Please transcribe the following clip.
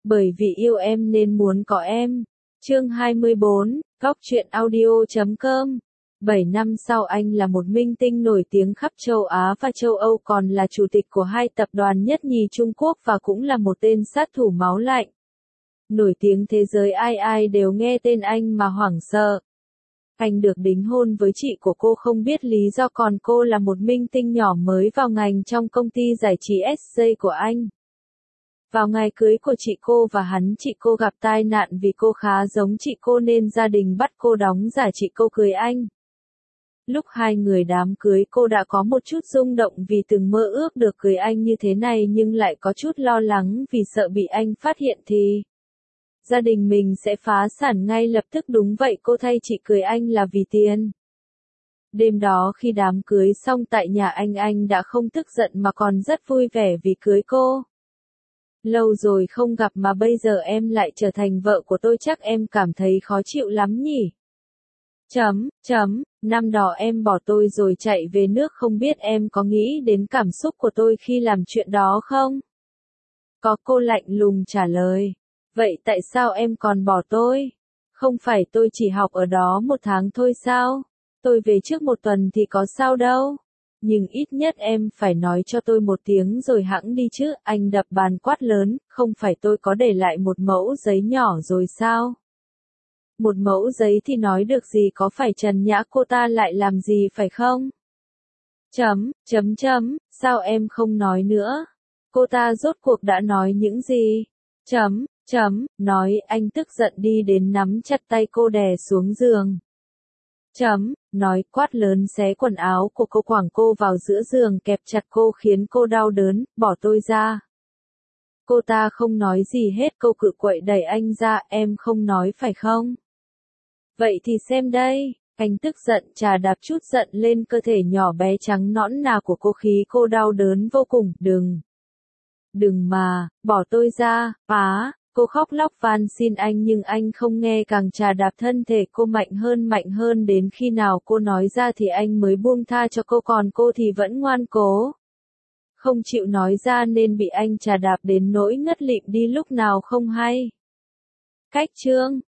Bởi vì yêu em nên muốn có em. Chương 24, Góc truyện audio.com. 7 năm sau anh là một minh tinh nổi tiếng khắp châu Á và châu Âu, còn là chủ tịch của hai tập đoàn nhất nhì Trung Quốc và cũng là một tên sát thủ máu lạnh. Nổi tiếng thế giới, ai ai đều nghe tên anh mà hoảng sợ. Anh được đính hôn với chị của cô không biết lý do, còn cô là một minh tinh nhỏ mới vào ngành trong công ty giải trí SJ của anh. Vào ngày cưới của chị cô và hắn, chị cô gặp tai nạn vì cô khá giống chị cô nên gia đình bắt cô đóng giả chị cô cưới anh. Lúc hai người đám cưới, cô đã có một chút rung động vì từng mơ ước được cưới anh như thế này, nhưng lại có chút lo lắng vì sợ bị anh phát hiện thì gia đình mình sẽ phá sản ngay lập tức. Đúng vậy, cô thay chị cưới anh là vì tiền. Đêm đó khi đám cưới xong tại nhà anh đã không tức giận mà còn rất vui vẻ vì cưới cô. Lâu rồi không gặp mà bây giờ em lại trở thành vợ của tôi, chắc em cảm thấy khó chịu lắm nhỉ? Năm đó em bỏ tôi rồi chạy về nước, không biết em có nghĩ đến cảm xúc của tôi khi làm chuyện đó không? Có, cô lạnh lùng trả lời. Vậy tại sao em còn bỏ tôi? Không phải tôi chỉ học ở đó 1 tháng thôi sao? Tôi về trước 1 tuần thì có sao đâu. Nhưng ít nhất em phải nói cho tôi 1 tiếng rồi hẵng đi chứ. Anh đập bàn quát lớn, không phải tôi có để lại một mẫu giấy nhỏ rồi sao? Một mẫu giấy thì nói được gì, có phải Trần Nhã cô ta lại làm gì phải không? Sao em không nói nữa? Cô ta rốt cuộc đã nói những gì? Nói. Anh tức giận đi đến nắm chặt tay cô đè xuống giường. Nói, quát lớn, xé quần áo của cô, quẳng cô vào giữa giường, kẹp chặt cô khiến cô đau đớn. Bỏ tôi ra. Cô ta không nói gì hết, cô cự quậy đẩy anh ra. Em không nói phải không? Vậy thì xem đây. Anh tức giận chà đạp chút giận lên cơ thể nhỏ bé trắng nõn nà của cô, khí cô đau đớn vô cùng. Đừng mà, bỏ tôi ra, cô khóc lóc van xin anh nhưng anh không nghe, càng chà đạp thân thể cô mạnh hơn đến khi nào cô nói ra thì anh mới buông tha cho cô, còn cô thì vẫn ngoan cố. Không chịu nói ra nên bị anh chà đạp đến nỗi ngất lịm đi lúc nào không hay. Cách chương